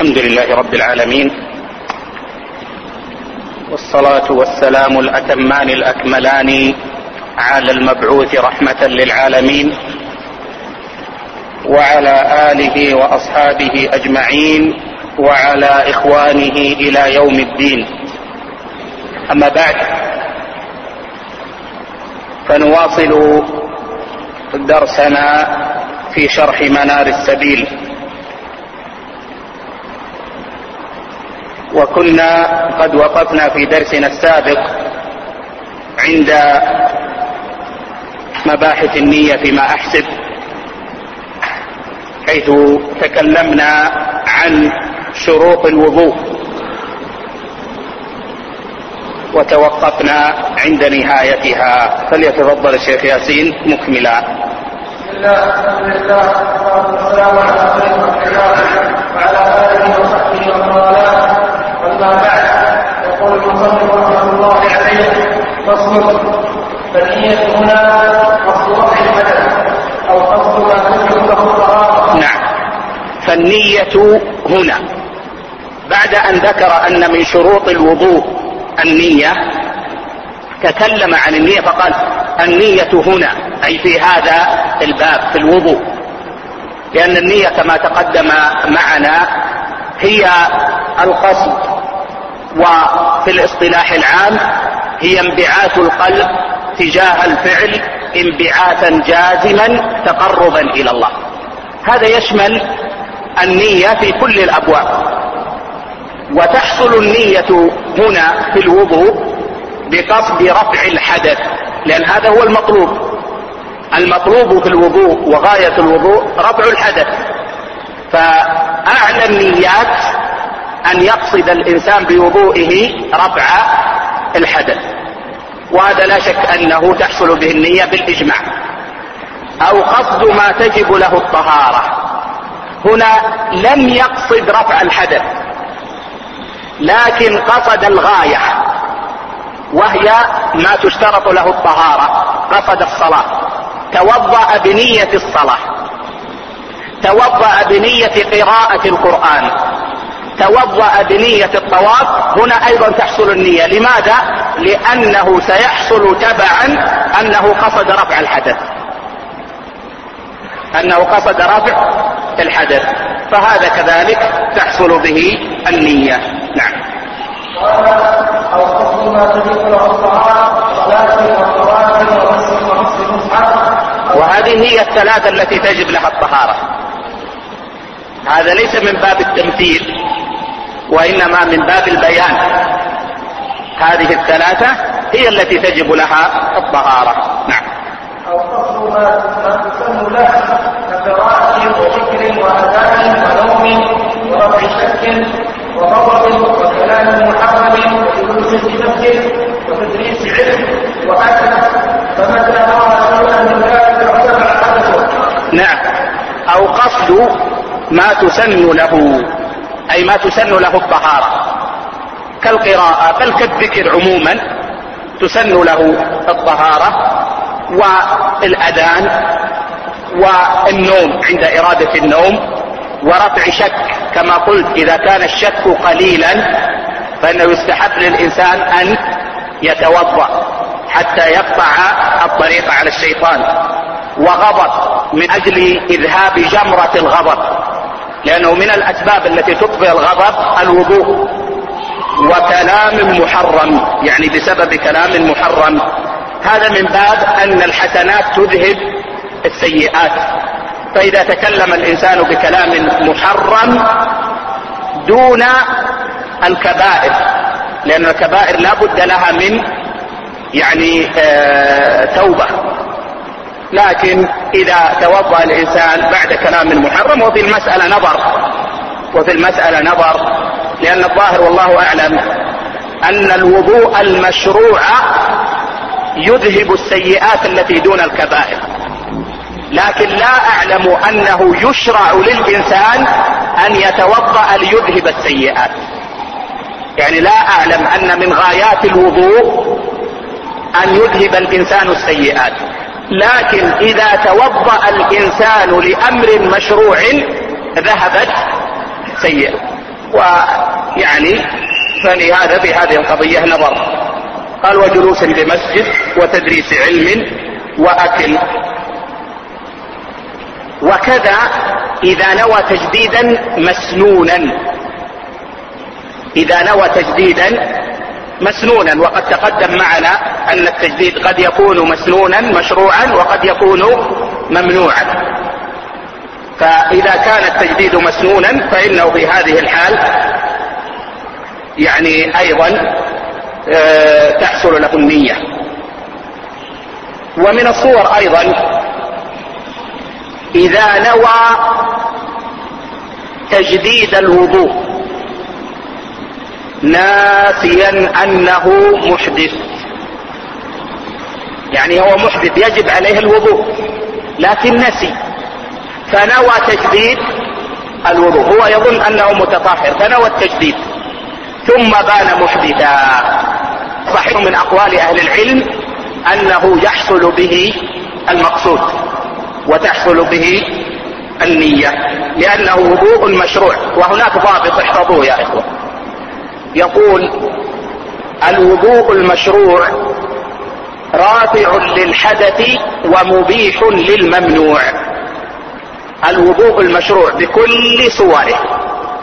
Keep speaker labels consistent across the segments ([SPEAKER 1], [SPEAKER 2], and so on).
[SPEAKER 1] الحمد لله رب العالمين، والصلاة والسلام الأتمان الأكملان على المبعوث رحمة للعالمين وعلى آله وأصحابه أجمعين وعلى إخوانه إلى يوم الدين. أما بعد، فنواصل درسنا في شرح منار السبيل، وكنا قد وقفنا في درسنا السابق عند مباحث النية فيما أحسب، حيث تكلمنا عن شروط الوضوء وتوقفنا عند نهايتها. فليتفضل الشيخ ياسين مكملا.
[SPEAKER 2] بسم الله، الحمد لله، والصلاة والسلام على خير خلق الله وعلى آله وصحبه ومن والاه. أما بعد، يقول المصنف رحمه الله عليه: فصل. فالنية هنا قصد رفع الحدث أو قصد ما تجب له الطهارة.
[SPEAKER 1] نعم، فالنية هنا بعد أن ذكر أن من شروط الوضوء النية، تكلم عن النية فقال: النية هنا، أي في هذا الباب في الوضوء، لأن النية كما تقدم معنا هي القصد، وفي الاصطلاح العام هي انبعاث القلب تجاه الفعل انبعاثا جازما تقربا إلى الله. هذا يشمل النية في كل الأبواب. وتحصل النية هنا في الوضوء بقصد رفع الحدث، لأن هذا هو المطلوب في الوضوء، وغاية الوضوء رفع الحدث. فأعلى النيات أن يقصد الإنسان بوضوئه رفع الحدث، وهذا لا شك أنه تحصل به النية بالإجماع. أو قصد ما تجب له الطهارة، هنا لم يقصد رفع الحدث، لكن قصد الغاية وهي ما تشترط له الطهارة. قصد الصلاة، توضأ بنية الصلاة، توضأ بنية قراءة القرآن، توضأ بنية الطواف. هنا أيضا تحصل النية. لماذا؟ لأنه سيحصل تبعا أنه قصد رفع الحدث، فهذا كذلك تحصل به النية. نعم.
[SPEAKER 2] أو قصد ما تجب له الطهارة، صلاة وقراءة ورسم ونصف المصحف.
[SPEAKER 1] وهذه هي الثلاثة التي تجب لها الطهارة. هذا ليس من باب التمثيل، وإنما من باب البيان. هذه الثلاثة هي التي تجب لها الطهارة. نعم.
[SPEAKER 2] أو قصد ما تسن له كقراءة وذكر وأذان ونوم ورفع شك وغضب وكلام محرم وجلوس بنفس وتدريس علم وأكل، فمتى رأى شيئا من ذلك ارتفع حدثه.
[SPEAKER 1] نعم. أو قصد ما تسن له، أي ما تسن له الطهارة، كالقراءة بل كالذكر عموما تسن له الطهارة، والأذان والنوم عند إرادة النوم، ورفع شك كما قلت إذا كان الشك قليلا فإنه يستحب للإنسان أن يتوضأ حتى يقطع الطريق على الشيطان، وغضب من أجل إذهاب جمرة الغضب، لأنه من الأسباب التي تطفئ الغضب الوضوء، وكلام محرم، يعني بسبب كلام محرم. هذا من باب أن الحسنات تذهب السيئات. فإذا تكلم الإنسان بكلام محرم دون الكبائر، لأن الكبائر لا بد لها من توبة، لكن إذا توضأ الإنسان بعد كلام محرم، وفي المسألة نظر، لأن الظاهر والله أعلم أن الوضوء المشروع يذهب السيئات التي دون الكبائر، لكن لا أعلم أنه يشرع للإنسان أن يتوضأ ليذهب السيئات. يعني لا أعلم أن من غايات الوضوء أن يذهب الإنسان السيئات، لكن إذا توضأ الإنسان لأمر مشروع ذهبت سيئة. ويعني فلهذا في هذه القضية نظر. قال وجلوس بمسجد وتدريس علم وأكل. وكذا إذا نوى تجديدا مسنونا، إذا نوى تجديدا مسنونا، وقد تقدم معنا أن التجديد قد يكون مسنونا مشروعا وقد يكون ممنوعا. فإذا كان التجديد مسنونا فإنه في هذه الحال يعني أيضا تحصل له النية. ومن الصور أيضا إذا نوى تجديد الوضوء ناسيا أنه محدث، يعني هو محدث يجب عليه الوضوء لكن نسي فنوى تجديد الوضوء، هو يظن أنه متطهر فنوى التجديد ثم بان محدثا. صحيح من أقوال أهل العلم أنه يحصل به المقصود وتحصل به النية لأنه وضوء مشروع. وهناك ضابط احفظوه يا إخوة، يقول الوضوء المشروع رافع للحدث ومبيح للممنوع. الوضوء المشروع بكل صوره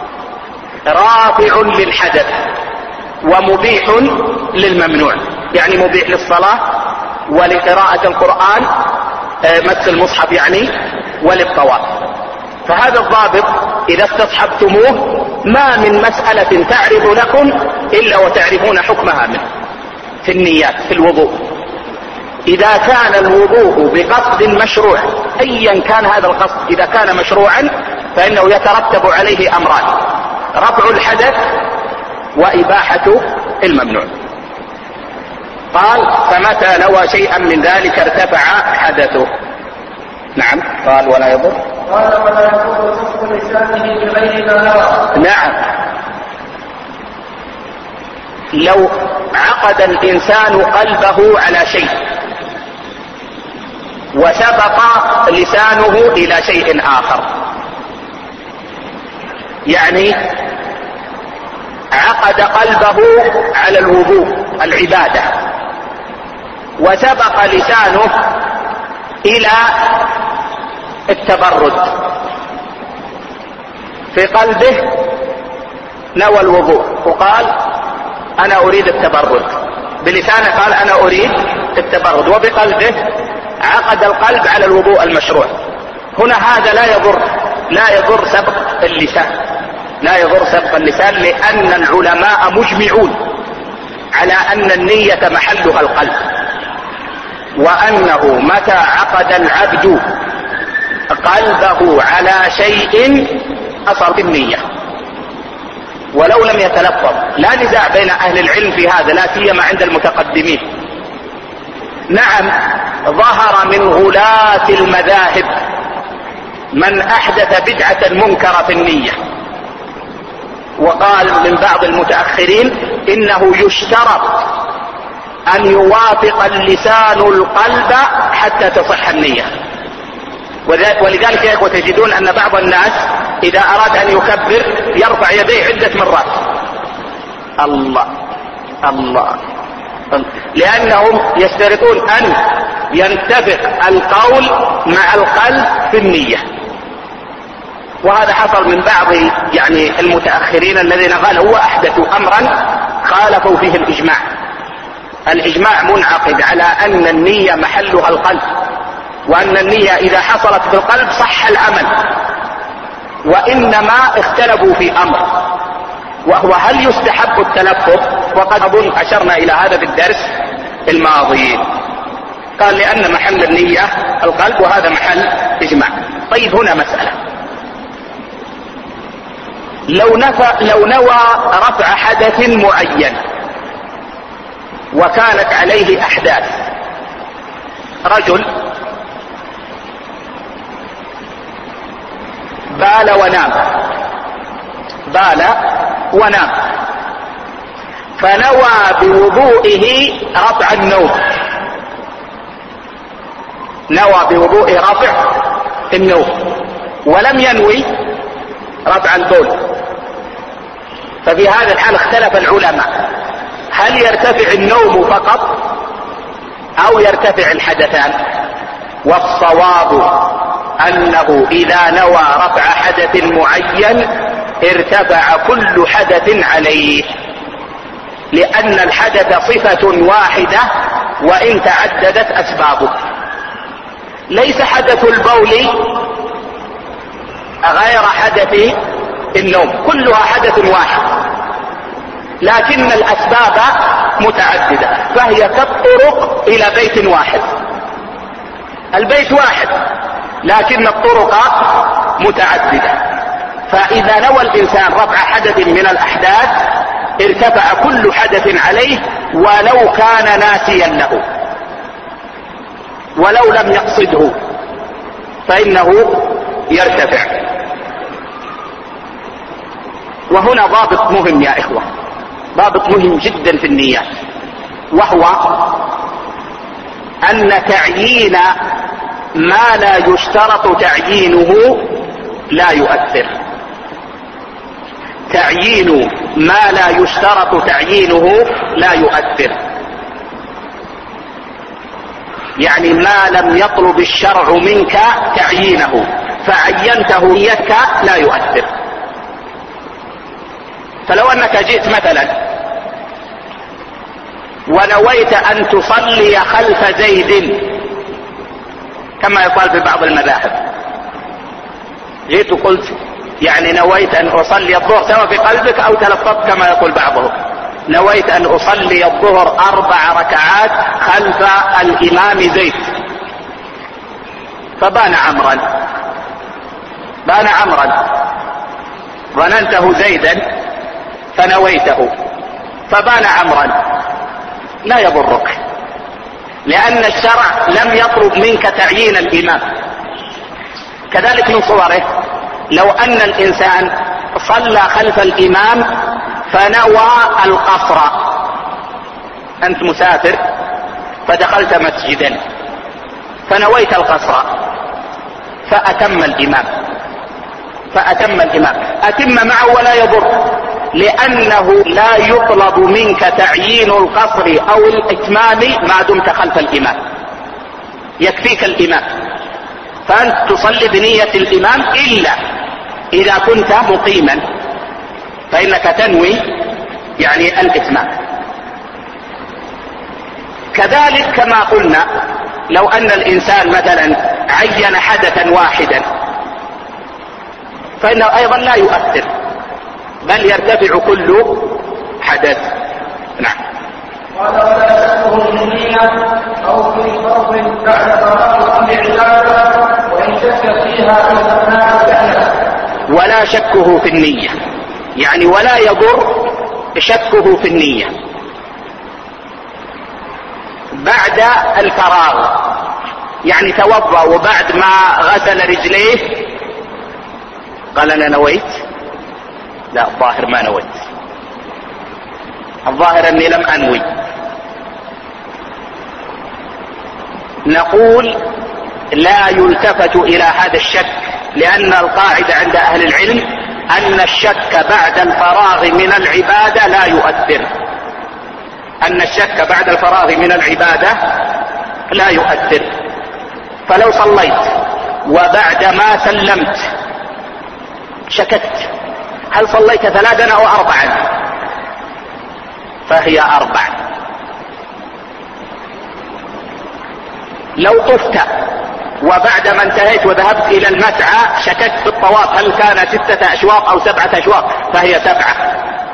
[SPEAKER 1] رافع للحدث ومبيح للممنوع، يعني مبيح للصلاة ولقراءة القرآن مس المصحف يعني وللطواف. فهذا الضابط إذا استصحبتموه ما من مسألة تعرض لكم إلا وتعرفون حكمها منه في النيات في الوضوء. إذا كان الوضوء بقصد مشروع أيا كان هذا القصد، إذا كان مشروعا فإنه يترتب عليه أمران: رفع الحدث وإباحة الممنوع. قال فمتى نوى شيئا من ذلك ارتفع حدثه. نعم. قال ولا يضر.
[SPEAKER 2] قال ولا يضر صدق لسانه بغير ما نوى.
[SPEAKER 1] نعم. لو عقد الإنسان قلبه على شيء وسبق لسانه إلى شيء آخر، يعني عقد قلبه على الوضوء العبادة وسبق لسانه إلى التبرد، في قلبه نوى الوضوء وقال أنا أريد التبرد، بلسانه قال أنا أريد التبرد، وبقلبه عقد القلب على الوضوء المشروع. هنا هذا لا يضر سبق اللسان، لا يضر سبق اللسان، لأن العلماء مجمعون على أن النية محلها القلب، وأنه متى عقد العبد قلبه على شيء أصل بالنية ولو لم يتلفظ. لا نزاع بين أهل العلم في هذا، لا سيما عند المتقدمين. نعم، ظهر من غلاة المذاهب من أحدث بدعة منكرة في النية، وقال من بعض المتأخرين إنه يشترط أن يوافق اللسان القلب حتى تصح النية. ولذلك يا إخوة تجدون أن بعض الناس إذا أراد أن يكبر يرفع يديه عدة مرات، الله الله، لأنهم يشترطون أن ينتفق القول مع القلب في النية. وهذا حصل من بعض يعني المتأخرين الذين قالوا وأحدثوا أمرا خالفوا فيه الإجماع. الإجماع منعقد على أن النية محلها القلب، وأن النية إذا حصلت في القلب صح العمل، وإنما اختلفوا في أمر وهو هل يستحب التلفظ، وقد أظن أشرنا إلى هذا في الدرس الماضي. قال لأن محل النية القلب وهذا محل إجماع. طيب هنا مسألة، لو نوى رفع حدث معين وكانت عليه أحداث، رجل بال ونام فنوى بوضوئه رفع النوم، نوى بوضوئه رفع النوم ولم ينوي رفع البول، ففي هذا الحال اختلف العلماء هل يرتفع النوم فقط او يرتفع الحدثان؟ والصواب انه اذا نوى رفع حدث معين ارتفع كل حدث عليه، لان الحدث صفة واحدة وان تعددت اسبابه. ليس حدث البول غير حدث النوم، كلها حدث واحد، لكن الاسباب متعددة، فهي كالطرق الى بيت واحد. البيت واحد لكن الطرق متعددة، فاذا نوى الانسان رفع حدث من الاحداث ارتفع كل حدث عليه ولو كان ناسيا له، ولو لم يقصده فانه يرتفع. وهنا ضابط مهم يا اخوة، ضابط مهم جدا في النيات، وهو ان تعيين ما لا يشترط تعيينه لا يؤثر. تعيين ما لا يشترط تعيينه لا يؤثر، يعني ما لم يطلب الشرع منك تعيينه فعينته نيتك لا يؤثر. فلو انك جئت مثلا ونويت ان تصلي خلف زيد كما يقال في بعض المذاهب، جئت وقلت يعني نويت ان اصلي الظهر سواء في قلبك او تلفظت كما يقول بعضهم، نويت ان اصلي الظهر 4 ركعات خلف الامام زيد، فبان عمرا، بان عمرا، ظننته زيدا فنويته فبان عمرا، لا يضرك، لان الشرع لم يطلب منك تعيين الامام. كذلك من صوره لو ان الانسان صلى خلف الامام فنوى القصر، انت مسافر فدخلت مسجدا فنويت القصر فاتم الامام، اتم معه ولا يضر، لانه لا يطلب منك تعيين القصر او الاتمام ما دمت خلف الامام، يكفيك الامام، فانت تصلي بنية الامام الا اذا كنت مقيما فانك تنوي يعني الاتمام. كذلك كما قلنا لو ان الانسان مثلا عين حدثا واحدا فانه ايضا لا يؤثر بل يرتفع كل حدث. نعم.
[SPEAKER 2] قال ولا شكه في النية او في فرض بعد فراغ كل عبادة وان شك فيها في اثناء الفعل.
[SPEAKER 1] ولا شكه في النية يعني ولا يضر شكه في النية بعد الفراغ، يعني توضأ وبعد ما غسل رجليه قال انا نويت، لا الظاهر ما نويت، الظاهر اني لم انوي، نقول لا يلتفت الى هذا الشك، لان القاعدة عند اهل العلم ان الشك بعد الفراغ من العبادة لا يؤثر، ان الشك بعد الفراغ من العبادة لا يؤثر. فلو صليت وبعد ما سلمت شككت هل صليت 3 أو 4 فهي 4. لو طفت وبعد ما انتهيت وذهبت الى المسعى شككت في الطواف هل كان 6 أشواط او 7 أشواط فهي 7.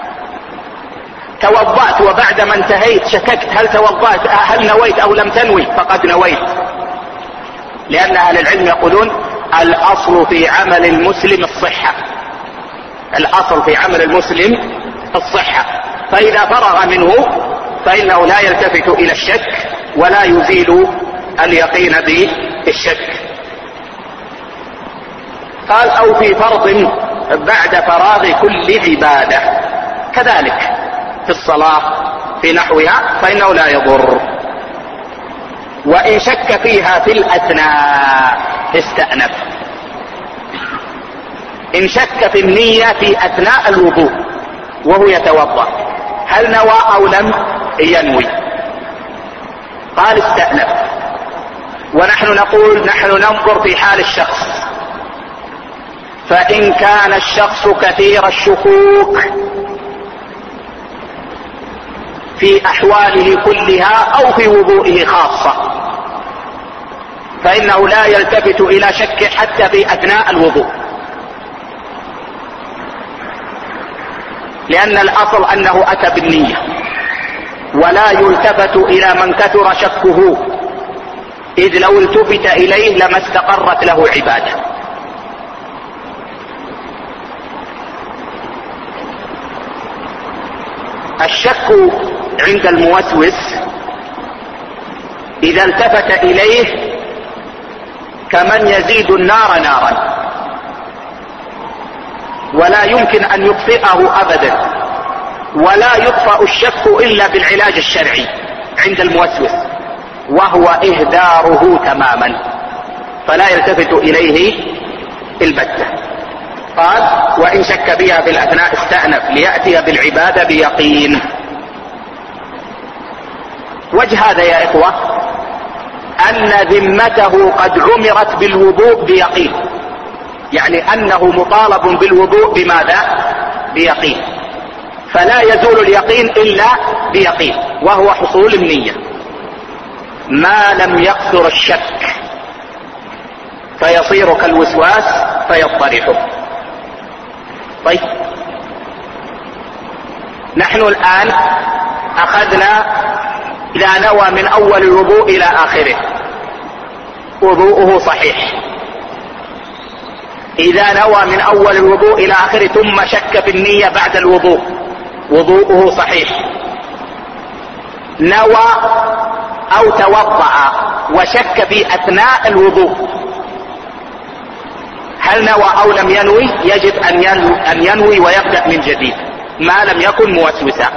[SPEAKER 1] توضأت وبعد ما انتهيت شككت هل توضأت هل نويت او لم تنوي فقد نويت، لان اهل العلم يقولون الاصل في عمل المسلم الصحة، الاصل في عمل المسلم الصحة، فاذا فرغ منه فانه لا يلتفت الى الشك ولا يزيل اليقين بالشك. قال او في فرض بعد فراغ كل عبادة، كذلك في الصلاة في نحوها فانه لا يضر. وان شك فيها في الاثناء استأنف، ان شك في النية في اثناء الوضوء وهو يتوضأ، هل نوى أو لم ينوي؟ قال استأنف. ونحن نقول نحن ننظر في حال الشخص، فإن كان الشخص كثير الشكوك في أحواله كلها أو في وضوئه خاصة فإنه لا يلتفت إلى شكه حتى في أثناء الوضوء، لأن الأصل أنه أتى بالنية، ولا يلتفت إلى من كثر شكه، إذ لو التفت إليه لما استقرت له عبادة. الشك عند الموسوس إذا التفت إليه كمن يزيد النار نارا، ولا يمكن أن يطفئه أبدا، ولا يطفأ الشك إلا بالعلاج الشرعي عند الموسوس، وهو إهداره تماما، فلا يلتفت إليه البتة. قال وإن شك بها في الأثناء استأنف ليأتي بالعبادة بيقين. وجه هذا يا إخوة أن ذمته قد عمرت بالوضوء بيقين، يعني أنه مطالب بالوضوء بماذا؟ بيقين، فلا يزول اليقين إلا بيقين، وهو حصول النية ما لم يكثر الشك فيصير كالوسواس فيضطرحه. طيب نحن الآن أخذنا إذا نوى من أول الوضوء إلى آخره وضوءه صحيح، إذا نوى من أول الوضوء إلى آخره ثم شك في النية بعد الوضوء وضوءه صحيح، نوى أو توضأ وشك في أثناء الوضوء، هل نوى أو لم ينوي؟ يجب أن ينوي ويبدأ من جديد ما لم يكن موسوسا.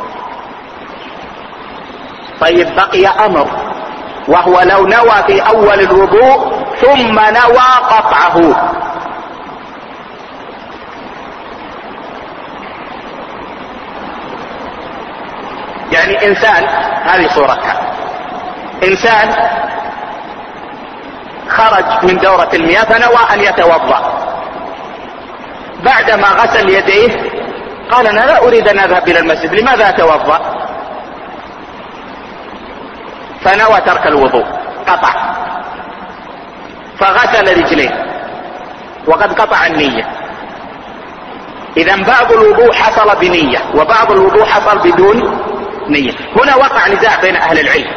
[SPEAKER 1] طيب بقي أمر، وهو لو نوى في أول الوضوء ثم نوى قطعه، يعني إنسان، هذه صورتها، إنسان خرج من دورة المياه فنوى أن يتوضأ، بعدما غسل يديه قال أنا لا أريد أن أذهب إلى المسجد، لماذا أتوضأ؟ فنوى ترك الوضوء، قطع، فغسل رجليه وقد قطع النية. إذا بعض الوضوء حصل بنية وبعض الوضوء حصل بدون نية. هنا وقع نزاع بين أهل العلم،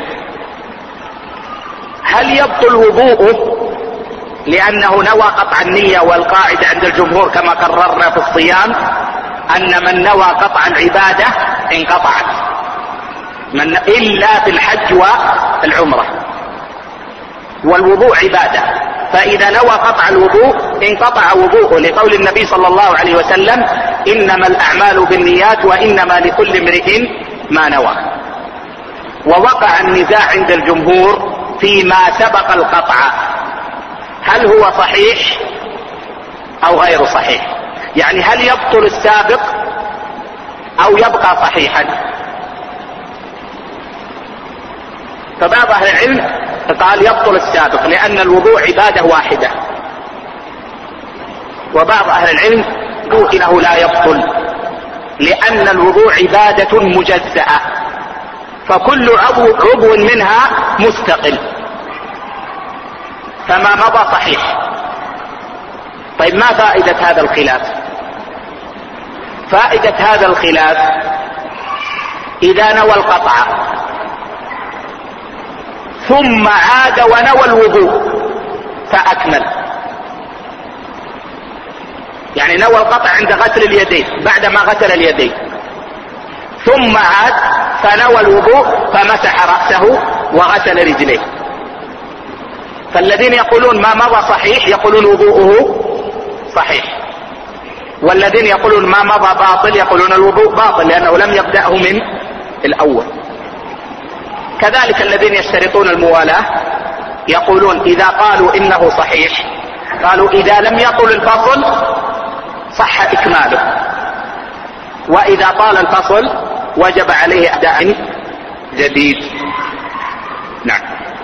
[SPEAKER 1] هل يبطل وضوءه لأنه نوى قطع النية؟ والقاعدة عند الجمهور كما قررنا في الصيام أن من نوى قطع العبادة انقطعت، إلا في الحج والعمرة، والوضوء عبادة، فإذا نوى قطع الوضوء انقطع وضوءه، لقول النبي صلى الله عليه وسلم إنما الأعمال بالنيات وإنما لكل امرئ ما نوى. ووقع النزاع عند الجمهور فيما سبق القطع، هل هو صحيح أو غير صحيح؟ يعني هل يبطل السابق أو يبقى صحيحا؟ فبعض أهل العلم قال يبطل السابق لأن الوضوء عبادة واحدة، وبعض أهل العلم قالوا إنه لا يبطل لأن الوضوء عبادة مجزأة، فكل عضو منها مستقل، فما مضى صحيح. طيب ما فائدة هذا الخلاف؟ فائدة هذا الخلاف إذا نوى القطع ثم عاد ونوى الوضوء فأكمل، يعني نوى القطع عند غسل اليدين بعدما غسل اليدين، ثم عاد فنوى الوضوء فمسح رأسه وغسل رجليه، فالذين يقولون ما مضى صحيح يقولون وضوءه صحيح، والذين يقولون ما مضى باطل يقولون الوضوء باطل لأنه لم يبدأه من الأول. كذلك الذين يشترطون الموالاة يقولون إذا قالوا إنه صحيح قالوا إذا لم يطل الفصل صح إكماله، وإذا طال الفصل وجب عليه أداء جديد. نعم.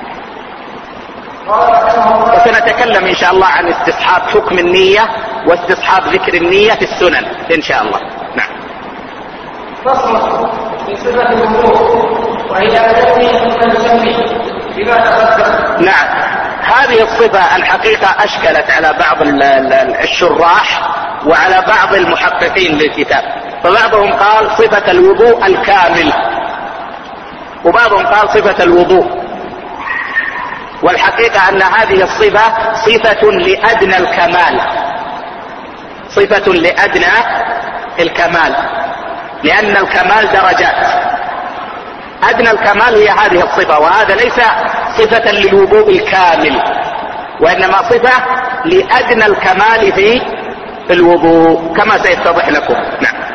[SPEAKER 1] وسنتكلم إن شاء الله عن استصحاب حكم النية واستصحاب ذكر النية في السنن إن شاء الله. نعم.
[SPEAKER 2] فصل في صفة الوضوء وهي أن نسمي بما تقدم.
[SPEAKER 1] نعم. هذه الصفة الحقيقة أشكلت على بعض الشراح وعلى بعض المحققين للكتاب، فبعضهم قال صفة الوضوء الكامل، وبعضهم قال صفة الوضوء. والحقيقة أن هذه الصفة صفة لأدنى الكمال، صفة لأدنى الكمال، لأن الكمال درجات. أدنى الكمال هي هذه الصفة، وهذا ليس صفة للوضوء الكامل، وإنما صفة لأدنى الكمال في الوضوء كما سيتضح لكم. نعم.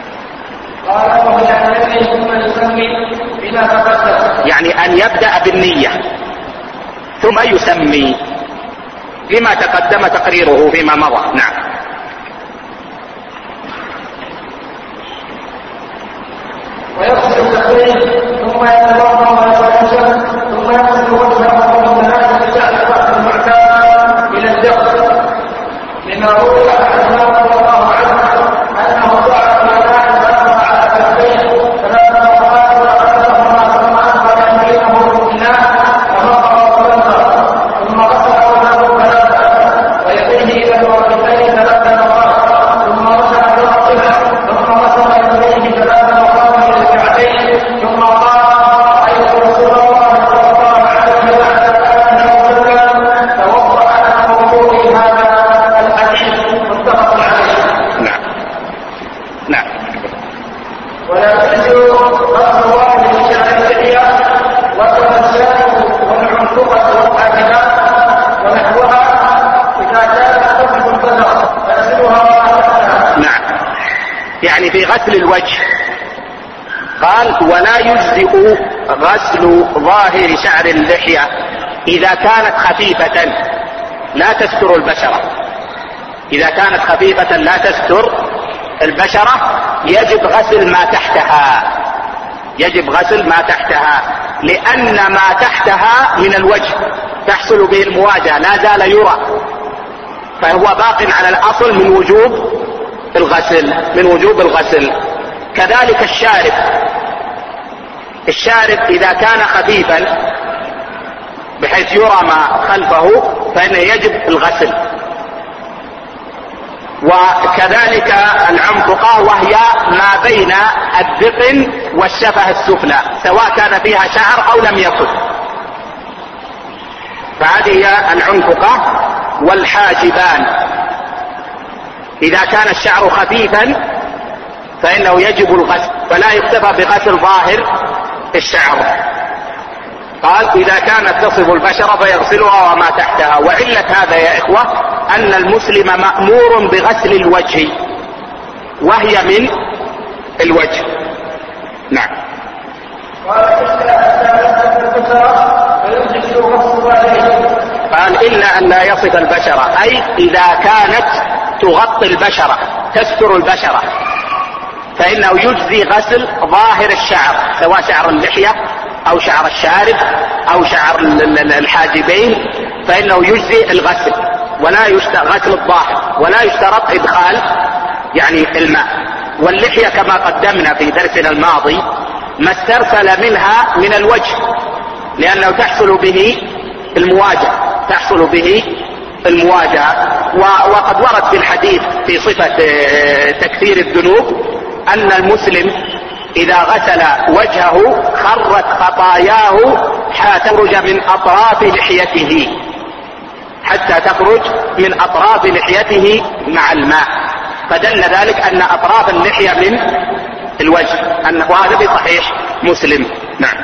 [SPEAKER 1] يعني أن يبدأ بالنية ثم يسمي لما تقدم تقريره فيما مضى. نعم.
[SPEAKER 2] ويغسل اليدين ثم يتوضا ويتوضا ثم يغسل وجهه من ثلاث شعر الراس المعتاد الى الجبر، لما روي عن عمر رضي الله عنه انه جعل الماء فاخذ على كفيه ثلاث مرات وغسلهما ثم انفذ بينه بالماء ومضى وتوضا ثم غسل وجهه ثلاثه ويديه الى الركبتين ثلاث مرات ثم غسل براسه ثم غسل يديه ثلاث مرات ثم قال أيها رسول الله صلى الله عليه وسلم توضأ على موضوع هذا الحديث متفق عليه.
[SPEAKER 1] نعم. نعم.
[SPEAKER 2] ولا تجوز رأس واحد من شعر اللحية والتمثال والعنقبة والحاجبات ونحوها إذا كانت تصف البشر تغسلها وتغسلها.
[SPEAKER 1] نعم. يعني في غسل الوجه قال ولا يجزئ غسل ظاهر شعر اللحية إذا كانت خفيفة لا تستر البشرة. إذا كانت خفيفة لا تستر البشرة يجب غسل ما تحتها، يجب غسل ما تحتها، لأن ما تحتها من الوجه تحصل به المواجهة لا زال يرى، فهو باق على الأصل من وجوب الغسل، من وجوب الغسل. كذلك الشارب، الشارب إذا كان خفيفا بحيث يرى ما خلفه فإنه يجب الغسل. وكذلك العنققة وهي ما بين الذقن والشفة السفلى سواء كان فيها شعر أو لم يكن، فهذه هي العنققة. والحاجبان إذا كان الشعر خفيفا فإنه يجب الغسل، فلا يكتفى بغسل ظاهر الشعر. قال إذا كانت تصف البشرة فيغسلها وما تحتها. وعلة هذا يا إخوة أن المسلم مأمور بغسل الوجه وهي من الوجه. نعم. قال إلا أن لا يصف البشرة، أي إذا كانت تغطي البشرة تستر البشرة فإنه يجزي غسل ظاهر الشعر سواء شعر اللحية أو شعر الشارب أو شعر الحاجبين، فإنه يجزي الغسل ولا غسل الظاهر، ولا يشترط إدخال يعني الماء. واللحية كما قدمنا في درسنا الماضي ما استرسل منها من الوجه لأنه تحصل به المواجهة، تحصل به المواجهة. وقد ورد في الحديث في صفة تكثير الذنوب أن المسلم إذا غسل وجهه خرت خطاياه حتى تخرج من أطراف لحيته، حتى تخرج من أطراف لحيته مع الماء، فدل ذلك أن أطراف اللحية من الوجه، أنه هذا في صحيح مسلم. نعم.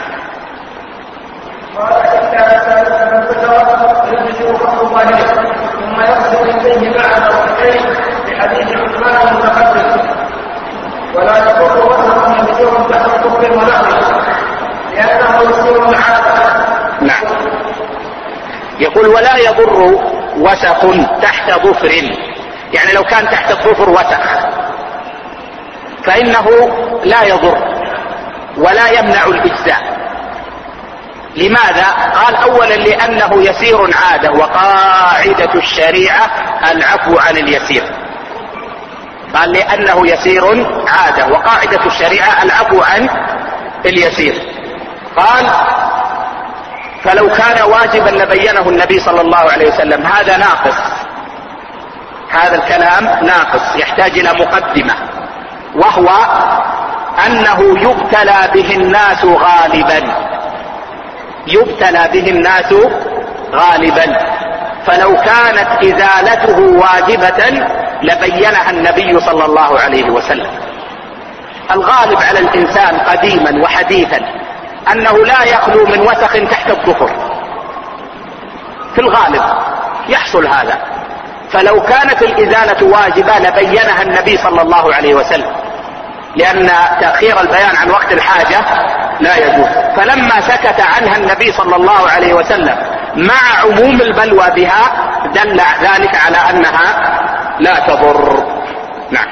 [SPEAKER 1] ثم يغسل يديه مع الركبتين بحديث عثمان المتقدم، ولا يضر وسخ يسير تحت الكفر ونحوه لأنه يسير العادة. نعم. يقول ولا يضر وسخ تحت ظفر، يعني لو كان تحت الظفر وسخ فإنه لا يضر ولا يمنع الإجزاء. لماذا؟ قال أولا لأنه يسير عادة، وقاعدة الشريعة العفو عن اليسير. قال لأنه يسير عادة، وقاعدة الشريعة العفو عن اليسير. قال فلو كان واجبا لبينه النبي صلى الله عليه وسلم. هذا ناقص، هذا الكلام ناقص يحتاج إلى مقدمة، وهو أنه يبتلى به الناس غالبا، يبتلى به الناس غالبا. فلو كانت إزالته واجبة لبينها النبي صلى الله عليه وسلم. الغالب على الإنسان قديما وحديثا أنه لا يخلو من وسخ تحت الظفر، في الغالب يحصل هذا. فلو كانت الإزالة واجبة لبينها النبي صلى الله عليه وسلم، لأن تأخير البيان عن وقت الحاجة لا يجوز. فلما سكت عنها النبي صلى الله عليه وسلم مع عموم البلوى بها دل ذلك على أنها لا تضر. نعم.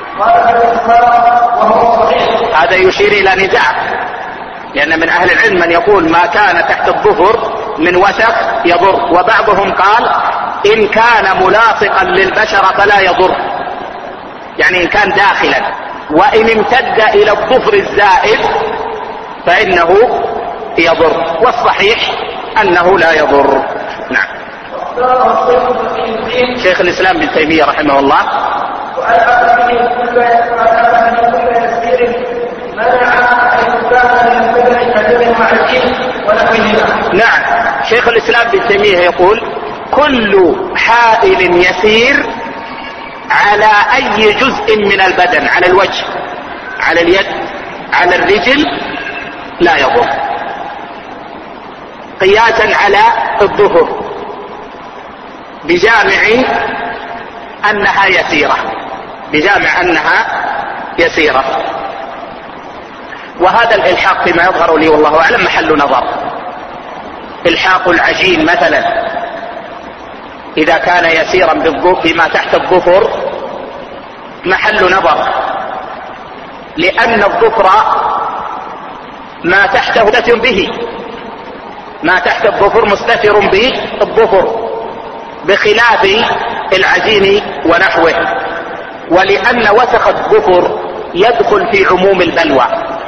[SPEAKER 1] هذا يشير إلى نزاع، لأن من أهل العلم من يقول ما كان تحت الظفر من وسخ يضر، وبعضهم قال إن كان ملاصقا للبشرة فلا يضر، يعني إن كان داخلا، وإن امتد إلى الظفر الزائد فإنه يضر، والصحيح أنه لا يضر. نعم. شيخ الإسلام ابن تيمية رحمه الله نعم. شيخ الإسلام ابن تيمية يقول كل حائل يسير على أي جزء من البدن، على الوجه، على اليد، على الرجل، لا يضر، قياسا على الظهر، بجامع أنها يسيرة، بجامع أنها يسيرة. وهذا الإلحاق فيما يظهر لي والله أعلم محل نظر. إلحاق العجين مثلا إذا كان يسيرا بما تحت الظفر محل نظر، لأن الظفر ما تحته مستتر به، ما تحت الظفر مستتر بالظفر، بخلاف العجين ونحوه. ولأن وسخ الظفر يدخل في عموم البلوى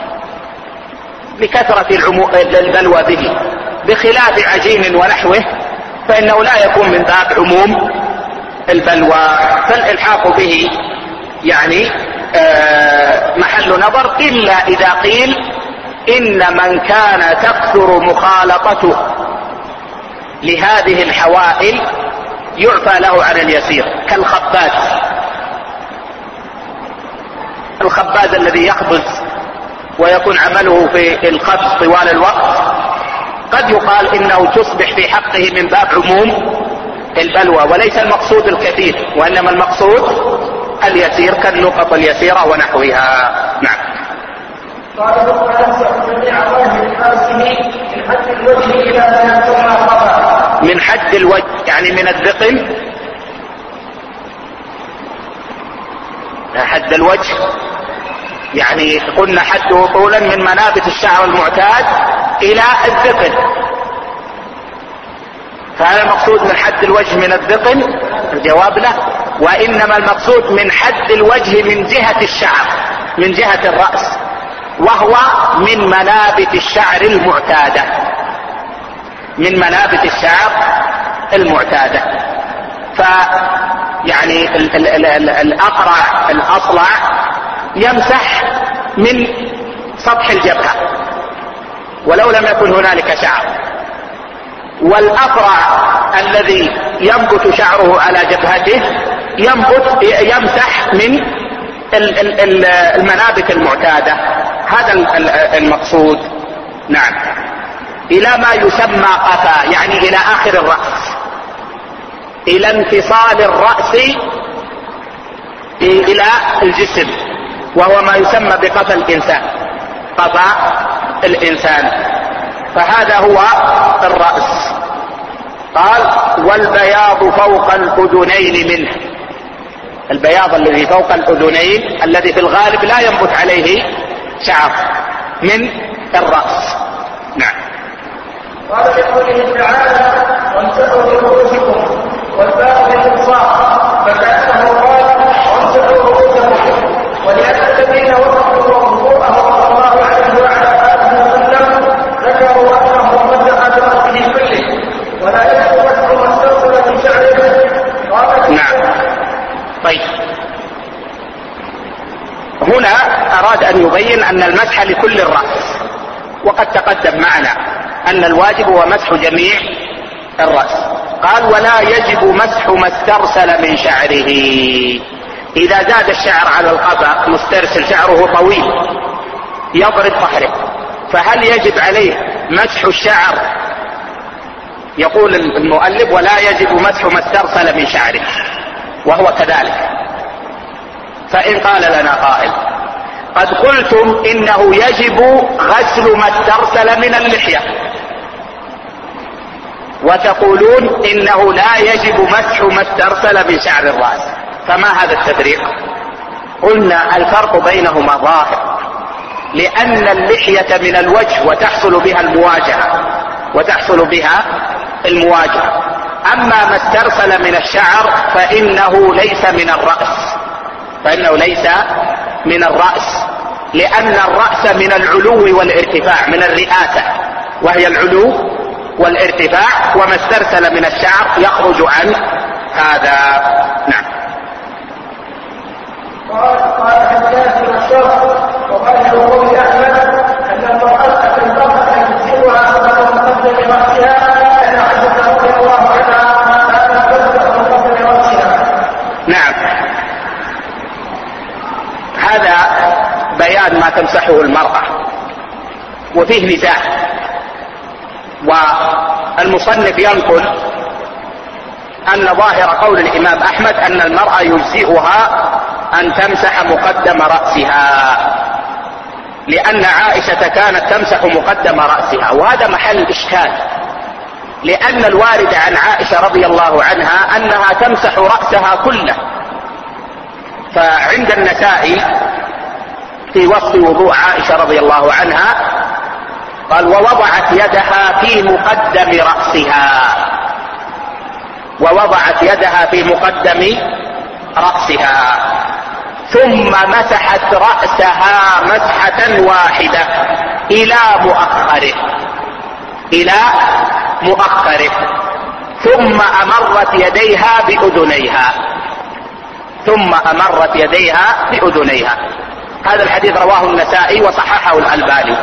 [SPEAKER 1] بكثرة البلوى به، بخلاف عجين ونحوه فإنه لا يكون من باب عموم البلوى. فالإلحاق به يعني محل نظر، إلا إذا قيل إن من كان تكثر مخالطته لهذه الحوائل يعفى له عن اليسير، كالخباز، الخباز الذي يخبز ويكون عمله في الخبز طوال الوقت، قد يقال إنه تصبح في حقه من باب عموم البلوى، وليس المقصود الكثير، وإنما المقصود اليسير كالنقط اليسيرة ونحوها. نعم. من حد الوجه يعني من الذقن، حد الوجه يعني قلنا حده طولا من منابت الشعر المعتاد إلى الذقن، فهذا المقصود من حد الوجه من الذقن، الجواب له. وإنما المقصود من حد الوجه من جهة الشعر، من جهة الرأس، وهو من منابت الشعر المعتادة، من منابت الشعر المعتادة. فيعني الأقرع الأصلع يمسح من سطح الجبهة ولو لم يكن هنالك شعر، والأقرع الذي ينبت شعره على جبهته يمسح من المنابت المعتادة. هذا المقصود. نعم. إلى ما يسمى قفا، يعني إلى آخر الرأس، إلى انفصال الرأس إلى الجسم، وهو ما يسمى بقفا الإنسان، قفا الإنسان، فهذا هو الرأس. قال والبياض فوق الأذنين منه، البياض الذي فوق الأذنين الذي في الغالب لا ينبت عليه شعر من الرأس. نعم.
[SPEAKER 2] قال لقوله تعالى وامسحوا برؤوسكم والباء بالإبصار فكأنه قال وامسحوا رؤوسكم، ولأن الذين وقفوا وضوءه صلى الله عليه وعلى آله وسلم ذكروا أنه مسح برأسه كله ولا يجب مسح ما استرسل في شعره.
[SPEAKER 1] نعم. طيب، هنا أراد أن يبين أن المسح لكل الرأس، وقد تقدم معنا أن الواجب هو مسح جميع الرأس. قال ولا يجب مسح ما استرسل من شعره. إذا زاد الشعر على القفا مسترسل شعره طويل يضرب ظهره، فهل يجب عليه مسح الشعر؟ يقول المؤلف ولا يجب مسح ما استرسل من شعره، وهو كذلك. فإن قال لنا قائل قد قلتم إنه يجب غسل ما استرسل من اللحية، وتقولون إنه لا يجب مسح ما استرسل من شعر الرأس، فما هذا التفريق؟ قلنا الفرق بينهما ظاهر، لأن اللحية من الوجه وتحصل بها المواجهة، أما ما استرسل من الشعر فإنه ليس من الرأس، لأن الرأس من العلو والارتفاع، من الرئاسة وهي العلو والارتفاع، وما استرسل من الشعر يخرج عن هذا. نعم.
[SPEAKER 2] قال حجاج بن الشرف وقال يقول أحمد أن المرأة يجزئها قبل مقدم رأسها أن عائشة رضي الله عنها كانت تبدأ مقدم رأسها.
[SPEAKER 1] نعم. هذا بيان ما تمسحه المرأة، وفيه نزاع، والمصنف ينقل أن ظاهر قول الإمام أحمد أن المرأة يجزئها أن تمسح مقدم رأسها، لأن عائشة كانت تمسح مقدم رأسها، وهذا محل إشكال، لأن الوارد عن عائشة رضي الله عنها أنها تمسح رأسها كله. فعند النسائي في وصف وضوء عائشة رضي الله عنها قال ووضعت يدها في مقدم رأسها ثم مسحت رأسها مسحة واحدة إلى مؤخره ثم أمرت يديها بأذنيها. هذا الحديث رواه النسائي وصححه الألباني.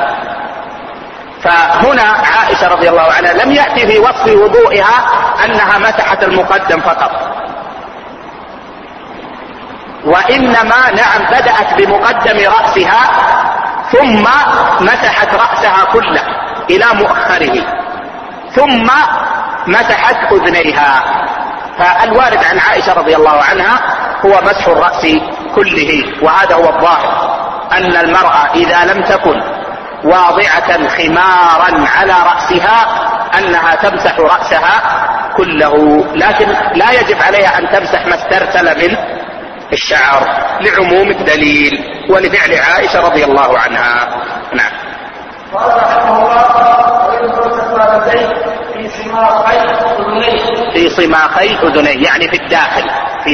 [SPEAKER 1] فهنا عائشة رضي الله عنها لم يأتي في وصف وضوئها أنها مسحت المقدم فقط، وإنما نعم بدأت بمقدم رأسها ثم مسحت رأسها كله إلى مؤخره ثم مسحت أذنيها. فالوارد عن عائشة رضي الله عنها هو مسح الرأس كله، وهذا هو الظاهر، أن المرأة إذا لم تكن واضعة خمارا على رأسها أنها تمسح رأسها كله، لكن لا يجب عليها أن تمسح ما استرسل من الشعر لعموم الدليل ولفعل عائشة رضي الله عنها. نعم.
[SPEAKER 2] قال رحمه الله ويذكر السبابتين
[SPEAKER 1] في صماخي أذنيه، يعني في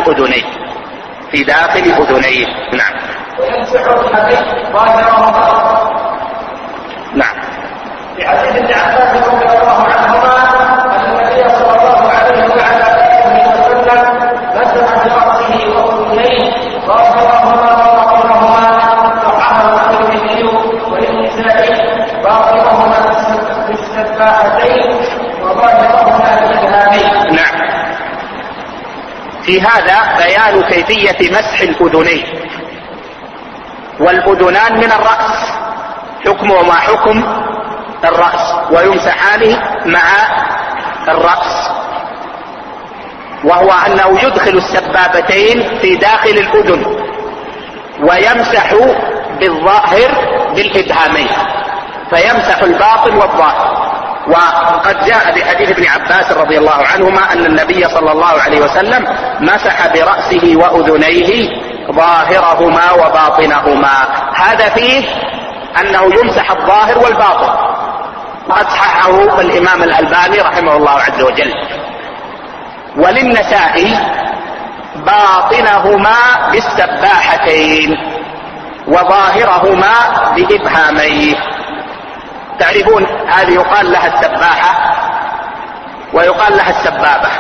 [SPEAKER 1] داخل أذنيه. نعم.
[SPEAKER 2] ويمسح الحديث ظاهرهما.
[SPEAKER 1] نعم.
[SPEAKER 2] في حديث ابن عباس رضي الله عنهما أن النبي صلى الله عليه وعلى آله وسلم مسح برأسه وأذنيه ظاهرهما وباطنهما، صححه الترمذي والنسائي، باطنهما بالسباحتين وظاهرهما بالإبهامين.
[SPEAKER 1] نعم. في هذا بيان كيفية مسح الأذنين، والأذنان من الرأس، حكمهما حكم الرأس ويمسحان مع الرأس، وهو أنه يدخل السبابتين في داخل الأذن ويمسح بالظاهر بالإبهامين، فيمسح الباطن والظاهر، وقد جاء بحديث ابن عباس رضي الله عنهما أن النبي صلى الله عليه وسلم مسح برأسه وأذنيه ظاهرهما وباطنهما. هذا فيه أنه يمسح الظاهر والباطن، وقد صححه الإمام الألباني رحمه الله عز وجل. وللنسائي باطنهما بالسباحتين وظاهرهما بإبهاميه. تعرفون هذه يقال لها السباحة ويقال لها السبابة.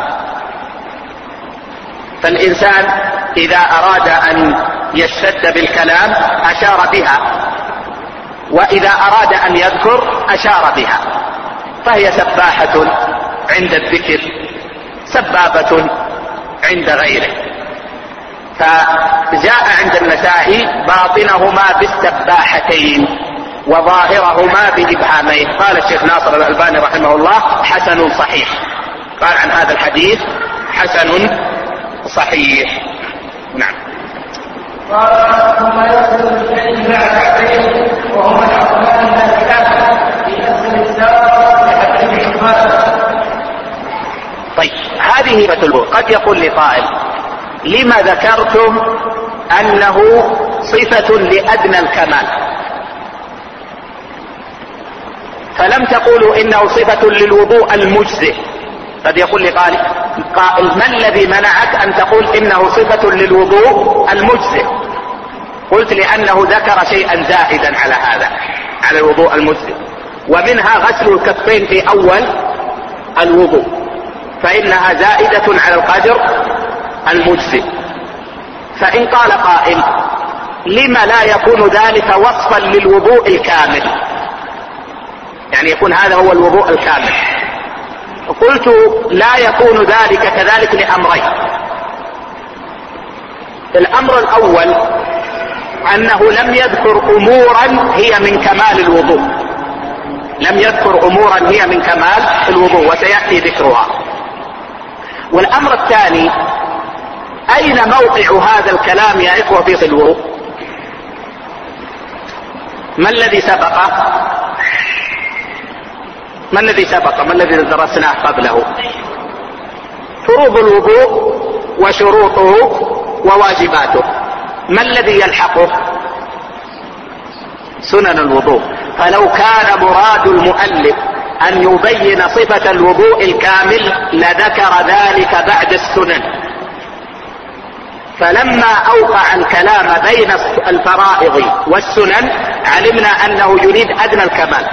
[SPEAKER 1] فالإنسان إذا أراد أن يشتد بالكلام أشار بها، وإذا أراد أن يذكر أشار بها، فهي سباحة عند الذكر، سبابة عند غيره. فجاء عند النسائي باطنهما بالسباحتين وظاهرهما بإبهامين. قال الشيخ ناصر الألباني رحمه الله حسن صحيح، قال عن هذا الحديث حسن صحيح. نعم.
[SPEAKER 2] قال ثم يغسل اليدين مع الكعبين وهما العظمان النازلان في اسفل الساق لحديث عثمان.
[SPEAKER 1] طيب هذه صفة الوضوء. قد يقول لي قائل لما ذكرتم أنه صفة لأدنى الكمال فلم تقولوا إنه صفة للوضوء المجزئ؟ قد يقول لي قائل ما الذي منعك أن تقول إنه صفة للوضوء المجزئ؟ قلت لأنه ذكر شيئا زائدا على هذا، على الوضوء المجزئ، ومنها غسل الكفين في أول الوضوء، فإنها زائدة على القدر المجزئ. فإن قال قائل لما لا يكون ذلك وصفا للوضوء الكامل، يعني يكون هذا هو الوضوء الكامل؟ قلت لا يكون ذلك كذلك لأمرين. الأمر الأول أنه لم يذكر أمورا هي من كمال الوضوء، لم يذكر أمورا هي من كمال الوضوء وسيأتي ذكرها. والأمر الثاني أين موقع هذا الكلام يا إخوة في الوضوء؟ ما الذي سبق؟ ما الذي سبق؟ ما الذي درسناه قبله؟ فروض الوضوء وشروطه وواجباته. ما الذي يلحقه؟ سنن الوضوء. فلو كان مراد المؤلف أن يبين صفة الوضوء الكامل لذكر ذلك بعد السنن، فلما أوقع الكلام بين الفرائض والسنن علمنا أنه يريد أدنى الكمال،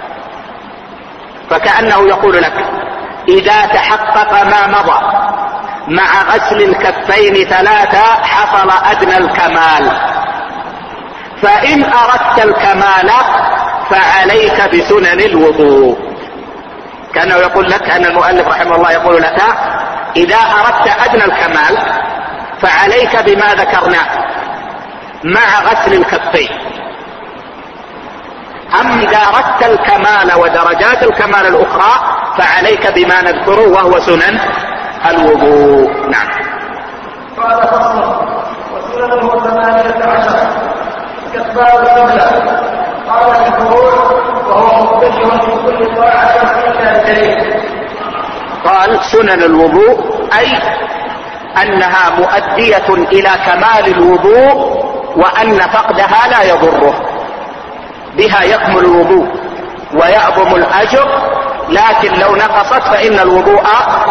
[SPEAKER 1] فكأنه يقول لك إذا تحقق ما مضى مع غسل الكفين 3 حصل أدنى الكمال، فإن أردت الكمال فعليك بسنن الوضوء. كأنه يقول لك أن المؤلف رحمه الله يقول لك إذا أردت أدنى الكمال فعليك بما ذكرناه مع غسل الكفين، أم إذا أردت الكمال ودرجات الكمال الأخرى فعليك بما نذكره وهو سنن الوضوء. نعم.
[SPEAKER 2] قال فصل وسننه 18 كتباب القبلة. قال في الفروع وهو متجه في كل طاعة إلا الدليل.
[SPEAKER 1] قال سنن الوضوء أي أنها مؤدية إلى كمال الوضوء، وأن فقدها لا يضره، بها يكمل الوضوء ويعظم الأجر، لكن لو نقصت فإن الوضوء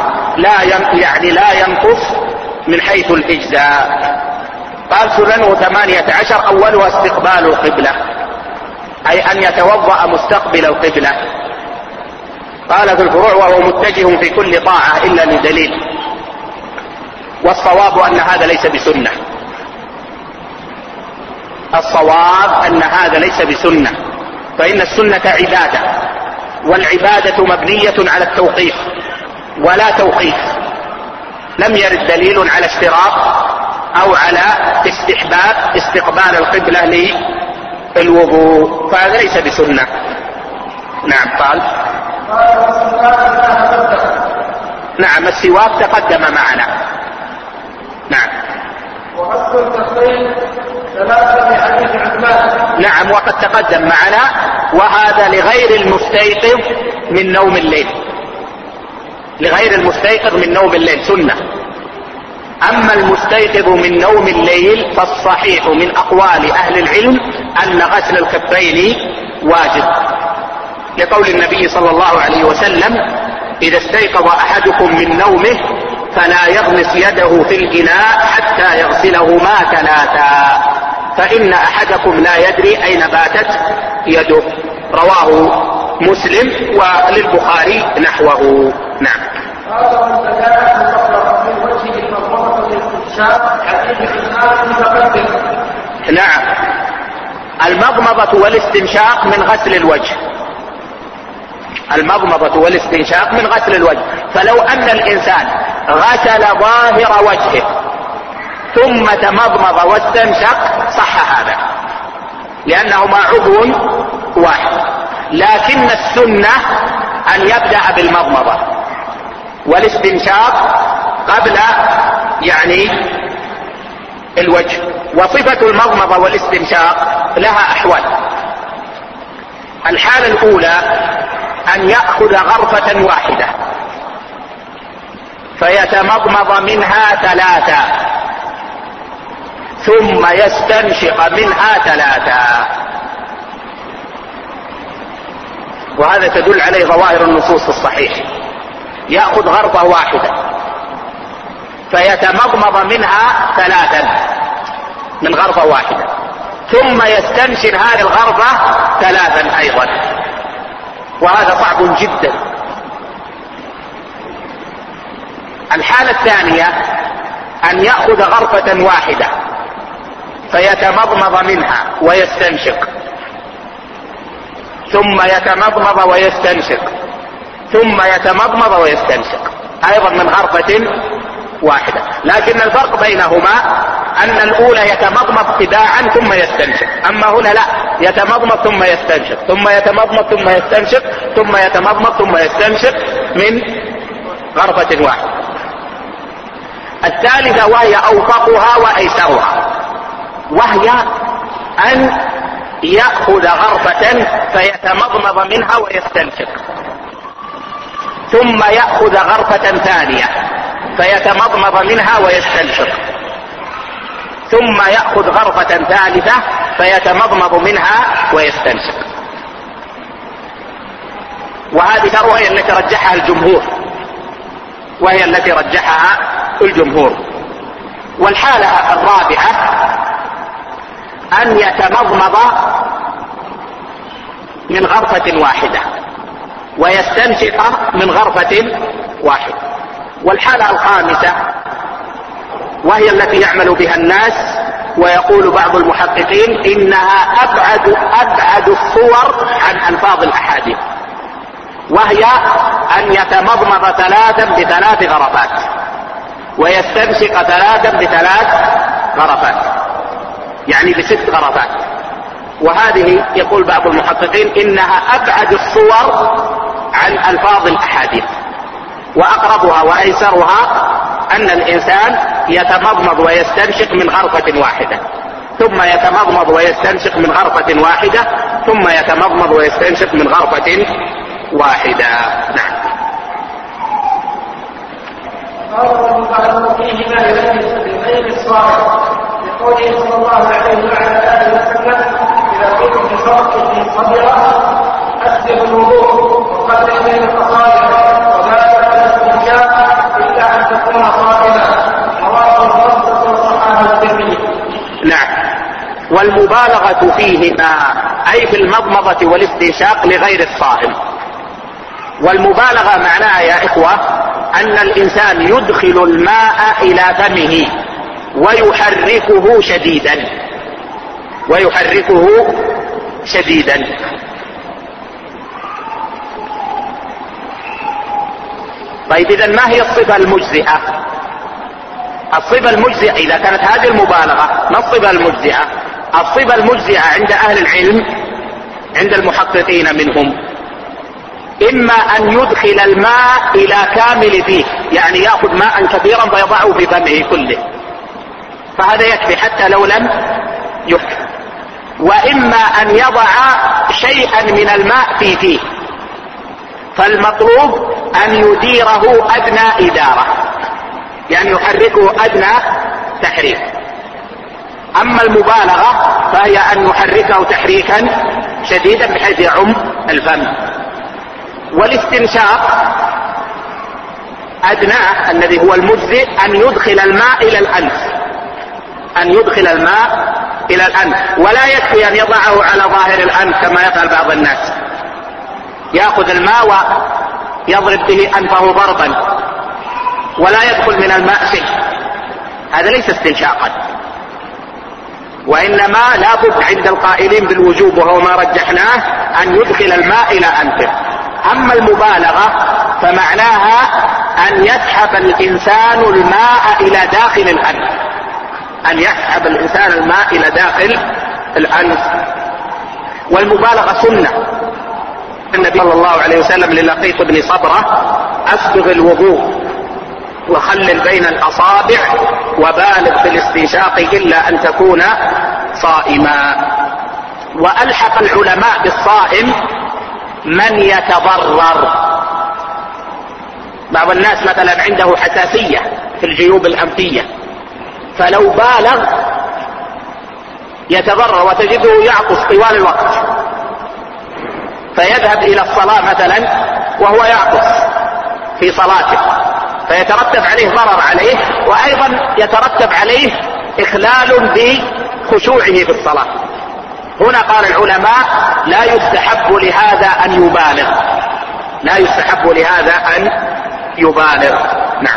[SPEAKER 1] لا ينقص من حيث الإجزاء. قال سننه 18 أولها استقبال القبلة، أي أن يتوضأ مستقبل القبلة. قال في الفروع وهو متجه في كل طاعة إلا لدليل، والصواب أن هذا ليس بسنة، الصواب أن هذا ليس بسنة، فإن السنة عبادة، والعبادة مبنية على التوقيف ولا توقيف. لم يرد دليل على اشتراط أو على استحباب استقبال القبلة للوضوء، فهذا ليس بسنة. نعم. قال نعم السواك تقدم معنا. نعم.
[SPEAKER 2] وغسل الكفين 3 في حديث عثمان.
[SPEAKER 1] نعم وقد تقدم معنا، وهذا لغير المستيقظ من نوم الليل، لغير المستيقظ من نوم الليل سنة. أما المستيقظ من نوم الليل فالصحيح من أقوال أهل العلم أن غسل الكفين واجب، لقول النبي صلى الله عليه وسلم: إذا استيقظ أحدكم من نومه فلا يغمس يده في الإناء حتى يغسلهما ثلاثا، فإن أحدكم لا يدري أين باتت يده. رواه مسلم وللبخاري نحوه. نعم. نعم، المضمضة والاستنشاق من غسل الوجه. المضمضة والاستنشاق من غسل الوجه، فلو أن الإنسان غسل ظاهر وجهه ثم تمضمض واستنشق صح هذا، لأنهما عضو واحد. لكن السنة أن يبدأ بالمضمضة والاستنشاق قبل الوجه. وصفة المضمضة والاستنشاق لها أحوال. الحالة الأولى أن يأخذ غرفة واحدة فيتمضمض منها ثلاثة ثم يستنشق منها ثلاثة، وهذا تدل عليه ظواهر النصوص الصحيح. يأخذ غرفة واحدة فيتمضمض منها ثلاثا من غرفة واحدة ثم يستنشر هذه الغرفة ثلاثا أيضا، وهذا صعب جدا. الحالة الثانية أن يأخذ غرفة واحدة فيتمضمض منها ويستنشق ثم يتمضمض ويستنشق ثم يتمضمض ويستنشق أيضا من غرفة واحدة. لكن الفرق بينهما أن الأولى يتمضمض تباعا ثم يستنشق، أما هنا لا، يتمضمض ثم يستنشق ثم يتمضمض ثم يستنشق ثم يتمضمض ثم يستنشق من غرفة واحدة. الثالثة وهي أوفقها وأيسرها، وهي أن يأخذ غرفة فيتمضمض منها ويستنشق ثم يأخذ غرفة ثانية فيتمضمض منها ويستنشق ثم يأخذ غرفة ثالثة فيتمضمض منها ويستنشق. وهذه وهي التي رجحها الجمهور، وهي التي رجحها الجمهور. والحالة الرابعة أن يتمضمض من غرفة واحدة ويستنشق من غرفة واحدة. والحالة الخامسة وهي التي يعمل بها الناس، ويقول بعض المحققين إنها أبعد الصور عن ألفاظ الأحاديث، وهي أن يتمضمض ثلاثا بثلاث غرفات ويستنشق ثلاثا بثلاث غرفات، يعني ب6 غرفات. وهذه يقول بعض المحققين إنها أبعد الصور عن ألفاظ الأحاديث، وأقربها وأيسرها أن الإنسان يتمضمض ويستنشق من غرفة واحدة ثم يتمضمض ويستنشق من غرفة واحدة ثم يتمضمض ويستنشق من غرفة واحدة. نعم.
[SPEAKER 2] قال فيه ما يلبس بالغير الصائم لقوله صلى الله عليه وعلى آله وسلم: إذا كنت في صوته صبرا أسبغ الوضوء وقدر بين الخصائص ولا الاستنجاء إلا أن تكون صائما. رواه الخمسة وصححه الترمذي.
[SPEAKER 1] نعم. والمبالغة فيهما أي في المضمضة والاستنشاق لغير الصائم. والمبالغة معناها يا إخوة أن الإنسان يدخل الماء إلى فمه ويحركه شديدا طيب إذن ما هي الصفة المجزئة؟ الصفة المجزئة إذا كانت هذه المبالغة، ما الصفة المجزئة؟ الصفة المجزئة عند أهل العلم، عند المحققين منهم، إما أن يدخل الماء إلى كامل فيه، يعني يأخذ ماء كثيرا فيضعه في فمه كله، فهذا يكفي حتى لو لم يحكم. وإما أن يضع شيئا من الماء في فيه فالمطلوب أن يديره أدنى إدارة، يعني يحركه أدنى تحريك. أما المبالغة فهي أن يحركه تحريكا شديدا بحيث يعم الفم. والاستنشاق أدناه الذي هو المجزئ أن يدخل الماء إلى الأنف، أن يدخل الماء إلى الأنف، ولا يكفي أن يضعه على ظاهر الأنف كما يفعل بعض الناس، يأخذ الماء ويضرب به أنفه ضربا ولا يدخل من الماء شيء، هذا ليس استنشاقا، وإنما لا بد عند القائلين بالوجوب وهو ما رجحناه أن يدخل الماء إلى أنفه. أما المبالغة فمعناها أن يسحب الإنسان الماء إلى داخل الأنف، أن يسحب الإنسان الماء إلى داخل الأنف. والمبالغة سنة. النبي صلى الله عليه وسلم للقيط بن صبرة: أسبغ الوضوء وخلل بين الأصابع وبالغ في الاستنشاق إلا أن تكون صائما. وألحق العلماء بالصائم من يتضرر. بعض الناس مثلا عنده حساسية في الجيوب الأنفية، فلو بالغ يتضرر وتجده يعطس طوال الوقت، فيذهب إلى الصلاة مثلا وهو يعطس في صلاته، فيترتب عليه ضرر عليه، وأيضا يترتب عليه إخلال بخشوعه في الصلاة. هنا قال العلماء: لا يستحب لهذا أن يبالغ، لا يستحب لهذا أن يبالغ. نعم.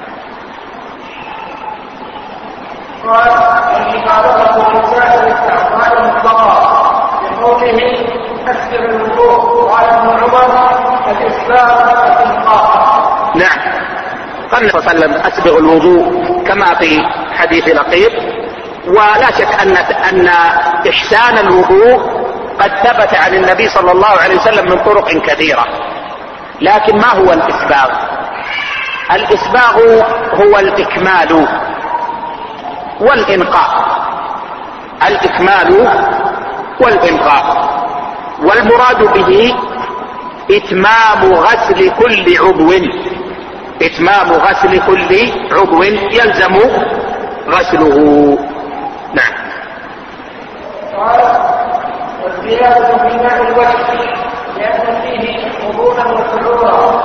[SPEAKER 2] قال: المبالغة من سائر الاستعمال مطلقا لقوله: أسبغ الوضوء. قال ابن عمر: الإسباغ والإلقاء.
[SPEAKER 1] نعم. قال النبي صلى الله عليه وسلم: أسبغ الوضوء، كما في حديث لقيط. ولا شك أن إحسان الوضوء قد ثبت عن النبي صلى الله عليه وسلم من طرق كثيرة، لكن ما هو الإسباغ؟ الإسباغ هو الإكمال والإنقاء، الإكمال والإنقاء، والمراد به إتمام غسل كل عضو، إتمام غسل كل عضو يلزم غسله. نعم.
[SPEAKER 2] قال: والزيادة في ماء الوجه لأن فيه فضولا وسعورا.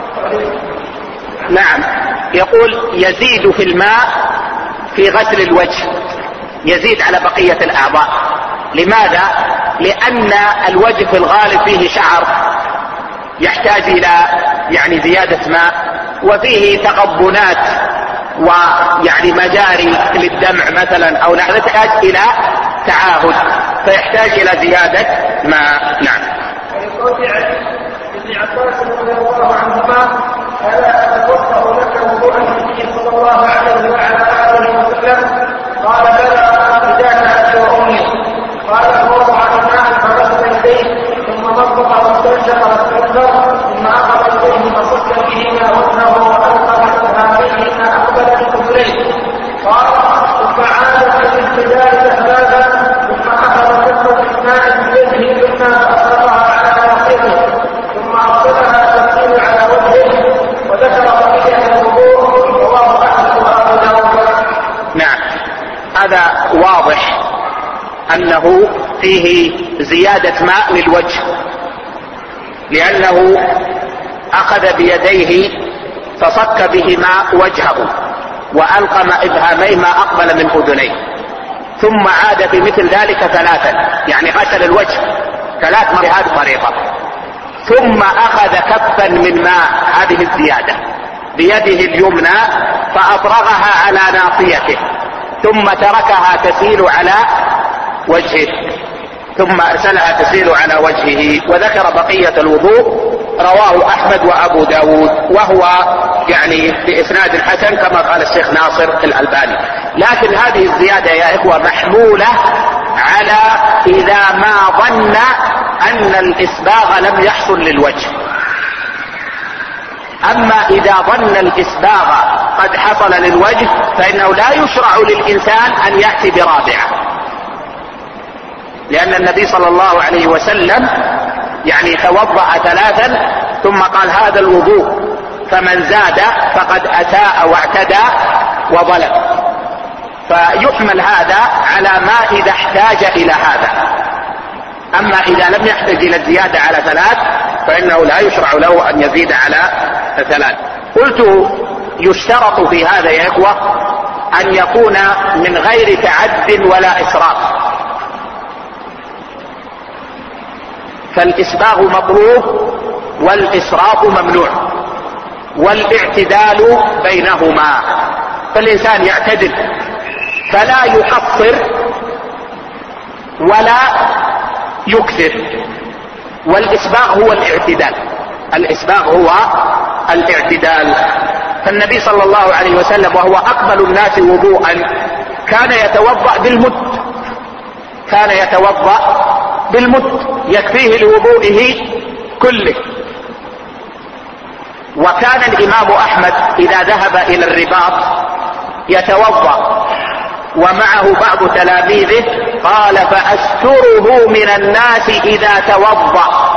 [SPEAKER 1] نعم. يقول: يزيد في الماء في غسل الوجه، يزيد على بقية الأعضاء. لماذا؟ لأن الوجه في الغالب فيه شعر يحتاج إلى يعني زيادة ماء، وفيه تقبلات ويعني مجاري للدمع مثلا أو نحو، يحتاج إلى تعاهد، فيحتاج إلى زيادة ماء. نعم.
[SPEAKER 2] ولقول ابن عباس رضي الله عنهما: ألا أتوضأ لك وضوء النبي صلى الله عليه وعلى آله وسلم؟ قال: بلى، فداك أبي وأمي. قال: وضع الماء فغسل يديه ثم نظف واستنشق واستنثر ثم أخذ يديه فصك بهما وجهه وألقى هذين أقبل بقبليه. قال: ثم عاد في الابتداء ثلاثا ثم أخذ كفة ماء بيده ثم فأفرغها على ناصيته ثم أرسلها تسيل على وجهه، وذكر بقية الوضوء. رواه أحمد وأبو داود.
[SPEAKER 1] نعم. هذا واضح أنه فيه زيادة ماء للوجه، لأنه أخذ بيديه فصك بهما وجهه وألقم إبهاميه ما أقبل من أذنيه، ثم عاد بمثل ذلك ثلاثا، يعني غسل الوجه ثلاث مرات بهذه الطريقة، ثم أخذ كفا من ماء، هذه الزيادة، بيده اليمنى فأفرغها على ناصيته ثم تركها تسيل على وجهه ثم أرسلها تسيل على وجهه، وذكر بقية الوضوء. رواه أحمد وأبو داود، وهو يعني بإسناد حسن كما قال الشيخ ناصر الألباني. لكن هذه الزيادة يا إخوة محمولة على إذا ما ظن أن الإسباغ لم يحصل للوجه. أما إذا ظن الإسباغ قد حصل للوجه فإنه لا يشرع للإنسان أن يأتي برابعة، لأن النبي صلى الله عليه وسلم يعني توضأ ثلاثا ثم قال هذا الوضوء فمن زاد فقد أساء واعتدى وظلم. فيحمل هذا على ما إذا احتاج إلى هذا. أما إذا لم يحتاج إلى الزيادة على 3 فإنه لا يشرع له أن يزيد على 3. قلت يشترط في هذا يا إخوة أن يكون من غير تعد ولا إسراف، فالإسباغ مطلوب والإسراف ممنوع، والاعتدال بينهما. فالإنسان يعتدل فلا يقصر ولا يكثر، والإسباغ هو الاعتدال. الإسباغ هو الاعتدال. فالنبي صلى الله عليه وسلم وهو أقبل الناس وضوءا كان يتوضأ بالمد، كان يتوضأ بالمد يكفيه لوضوئه كله. وكان الإمام أحمد إذا ذهب إلى الرباط يتوضأ ومعه بعض تلاميذه، قال فأستره من الناس إذا توضأ،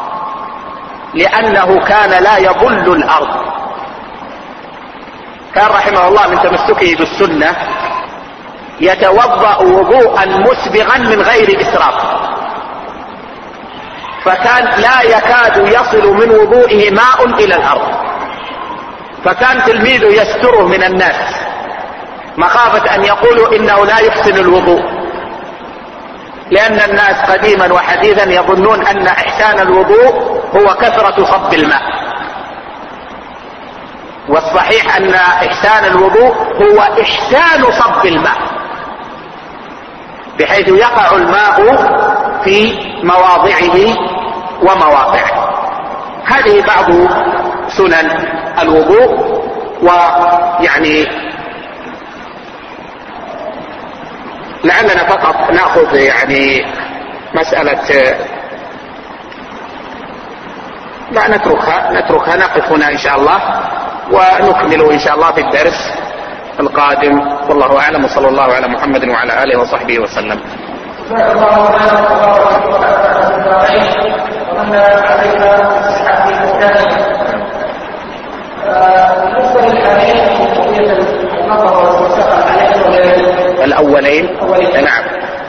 [SPEAKER 1] لأنه كان لا يضل الأرض. كان رحمه الله من تمسكه بالسنة يتوضأ وضوءا مسبغا من غير إسراف، فكان لا يكاد يصل من وضوئه ماء إلى الأرض، فكان تلميذه يستره من الناس مخافة أن يقولوا إنه لا يحسن الوضوء، لأن الناس قديما وحديثا يظنون أن إحسان الوضوء هو كثرة صب الماء، والصحيح أن إحسان الوضوء هو إحسان صب الماء بحيث يقع الماء في مواضعه ومواقعه. هذه بعض سنن الوضوء. ويعني لعلنا فقط نأخذ يعني مسألة، لا نتركها نقف هنا إن شاء الله ونكمل إن شاء الله في الدرس القادم. والله أعلم، وصلى الله على محمد وعلى آله وصحبه وسلم. الأولين نعم.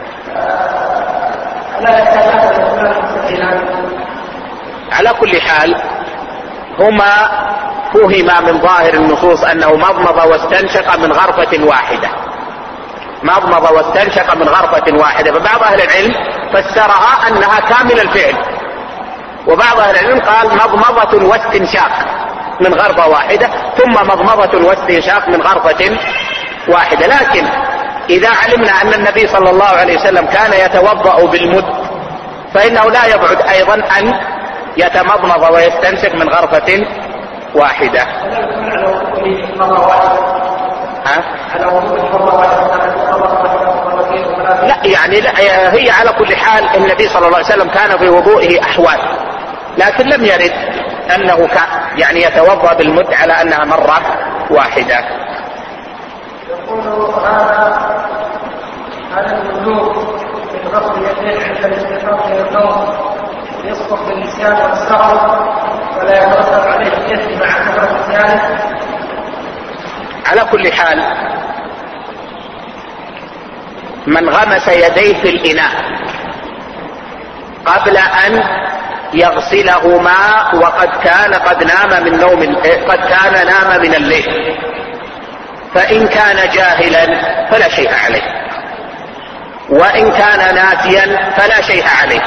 [SPEAKER 1] على كل حال هما فهم من ظاهر النصوص أنه مضمض واستنشق من غرفة واحدة، مضمض واستنشق من غرفة واحدة. فبعض أهل العلم فسرها أنها كامل الفعل، وبعض أهل العلم قال مضمضة واستنشاق من غرفة واحدة، ثم مضمضة واستنشاق من غرفة واحدة. لكن إذا علمنا أن النبي صلى الله عليه وسلم كان يتوضأ بالمد، فإنه لا يبعد أيضا أن يتمضمض ويستنشق من غرفة واحدة. لا يعني لا، هي على كل حال النبي صلى الله عليه وسلم كان في وضوئه أحوال، لكن لم يرد أنه كان يعني يتوضأ بالمد على أنها مرة واحدة.
[SPEAKER 2] هذا الوضوء من غسل اليدين عند الاستيقاظ من النوم يسقط بالنسيان والسهر ولا يترتب عليه الإثم مع كثرة نسيانه.
[SPEAKER 1] على كل حال من غمس يديه في الإناء قبل أن يغسلهما وقد كان قد نام من نوم، قد كان نام من الليل، فإن كان جاهلا فلا شيء عليه، وإن كان ناسيا فلا شيء عليه.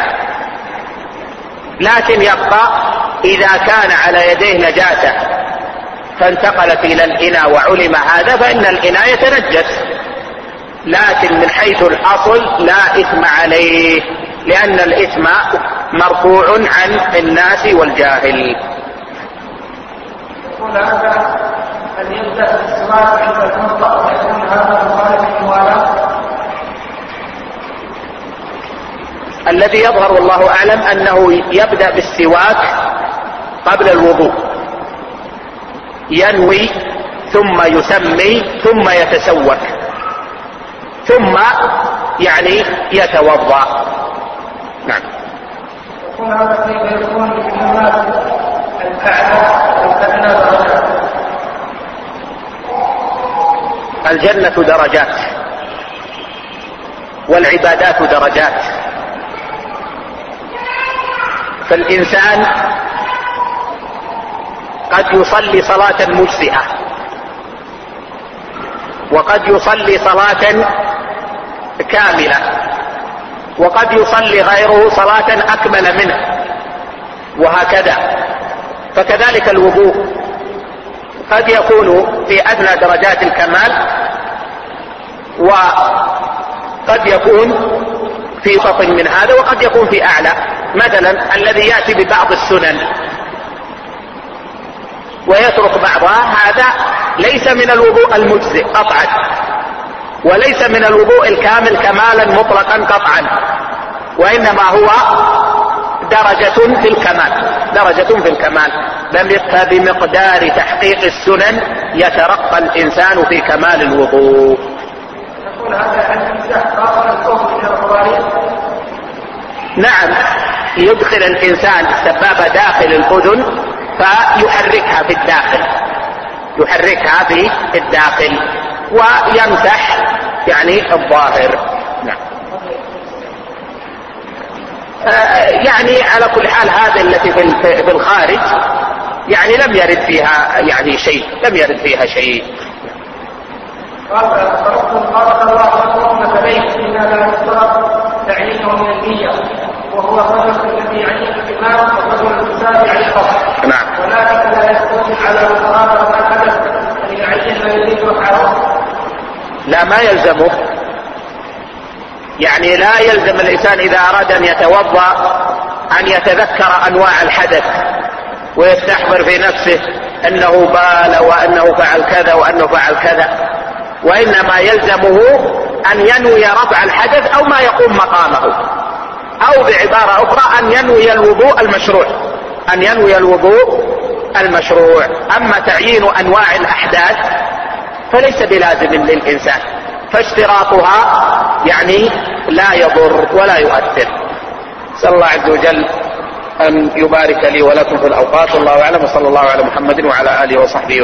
[SPEAKER 1] لكن يبقى إذا كان على يديه نجاسة فانتقلت إلى الإناء وعلم هذا فإن الإناء يتنجس، لكن من حيث الأصل لا إثم عليه، لأن الإثم مرفوع عن الناس والجاهل.
[SPEAKER 2] يقول هذا أن يبدأ بالسواك عند المنطق ويكون هذا مخالف الموالاة.
[SPEAKER 1] الذي يظهر والله أعلم أنه يبدأ بالسواك قبل الوضوء، ينوي ثم يسمي ثم يتسوك ثم يعني يتوضأ. نعم.
[SPEAKER 2] يقول هذا كيف يكون الناس الأعلى والأدنى درجات؟
[SPEAKER 1] الجنة درجات والعبادات درجات. فالإنسان قد يصلي صلاة مجزئة، وقد يصلي صلاة كاملة، وقد يصلي غيره صلاة أكمل منه، وهكذا. فكذلك الوضوء قد يكون في أدنى درجات الكمال، وقد يكون في بطن من هذا، وقد يكون في أعلى. مثلا الذي يأتي ببعض السنن ويترك بعضها، هذا ليس من الوضوء المجزئ قطعا، وليس من الوضوء الكامل كمالا مطلقا قطعا، وإنما هو درجة في الكمال، درجة في الكمال. فبمقدار تحقيق السنن يترقى الإنسان في كمال الوضوء. نعم، يدخل الإنسان السبابة داخل الأذن فيحركها في الداخل، يحركها في الداخل ويمسح يعني الظاهر. نعم. يعني على كل حال هذه التي في الخارج يعني لم يرد فيها يعني شيء، لم يرد فيها شيء.
[SPEAKER 2] قال الله فليس فيما لا يفترض تعيينه من النية، وهو الرجل الذي يعين الإمام والرجل المساوي على الفضل.
[SPEAKER 1] نعم.
[SPEAKER 2] ولكن لا يستوجب على القرابة ما حدث أن يعين ما يريد وحده.
[SPEAKER 1] لا، ما يلزمه، يعني لا يلزم الإنسان إذا أراد أن يتوضأ أن يتذكر أنواع الحدث ويستحضر في نفسه أنه بال وأنه فعل كذا وأنه فعل كذا، وإنما يلزمه أن ينوي رفع الحدث أو ما يقوم مقامه، أو بعبارة أخرى أن ينوي الوضوء المشروع، أن ينوي الوضوء المشروع. أما تعيين أنواع الأحداث فليس بلازم للإنسان، فاشتراطها يعني لا يضر ولا يؤثر. نسأل الله عز وجل أن يبارك لي ولكم في الأوقات. والله أعلم، وصلى الله على محمد وعلى آله وصحبه.